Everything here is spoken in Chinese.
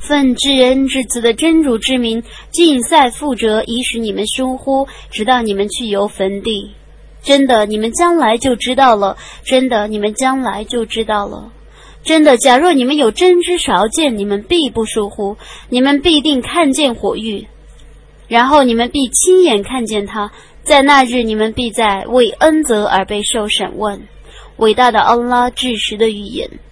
奉至恩至慈的真主之名，尽赛覆辙，以使你们疏忽，直到你们去游坟地。真的，你们将来就知道了。真的，你们将来就知道了。真的，假若你们有真知少见，你们必不疏忽，你们必定看见火狱，然后你们必亲眼看见它。在那日，你们必在为恩泽而被受审问。伟大的安拉至实的预言。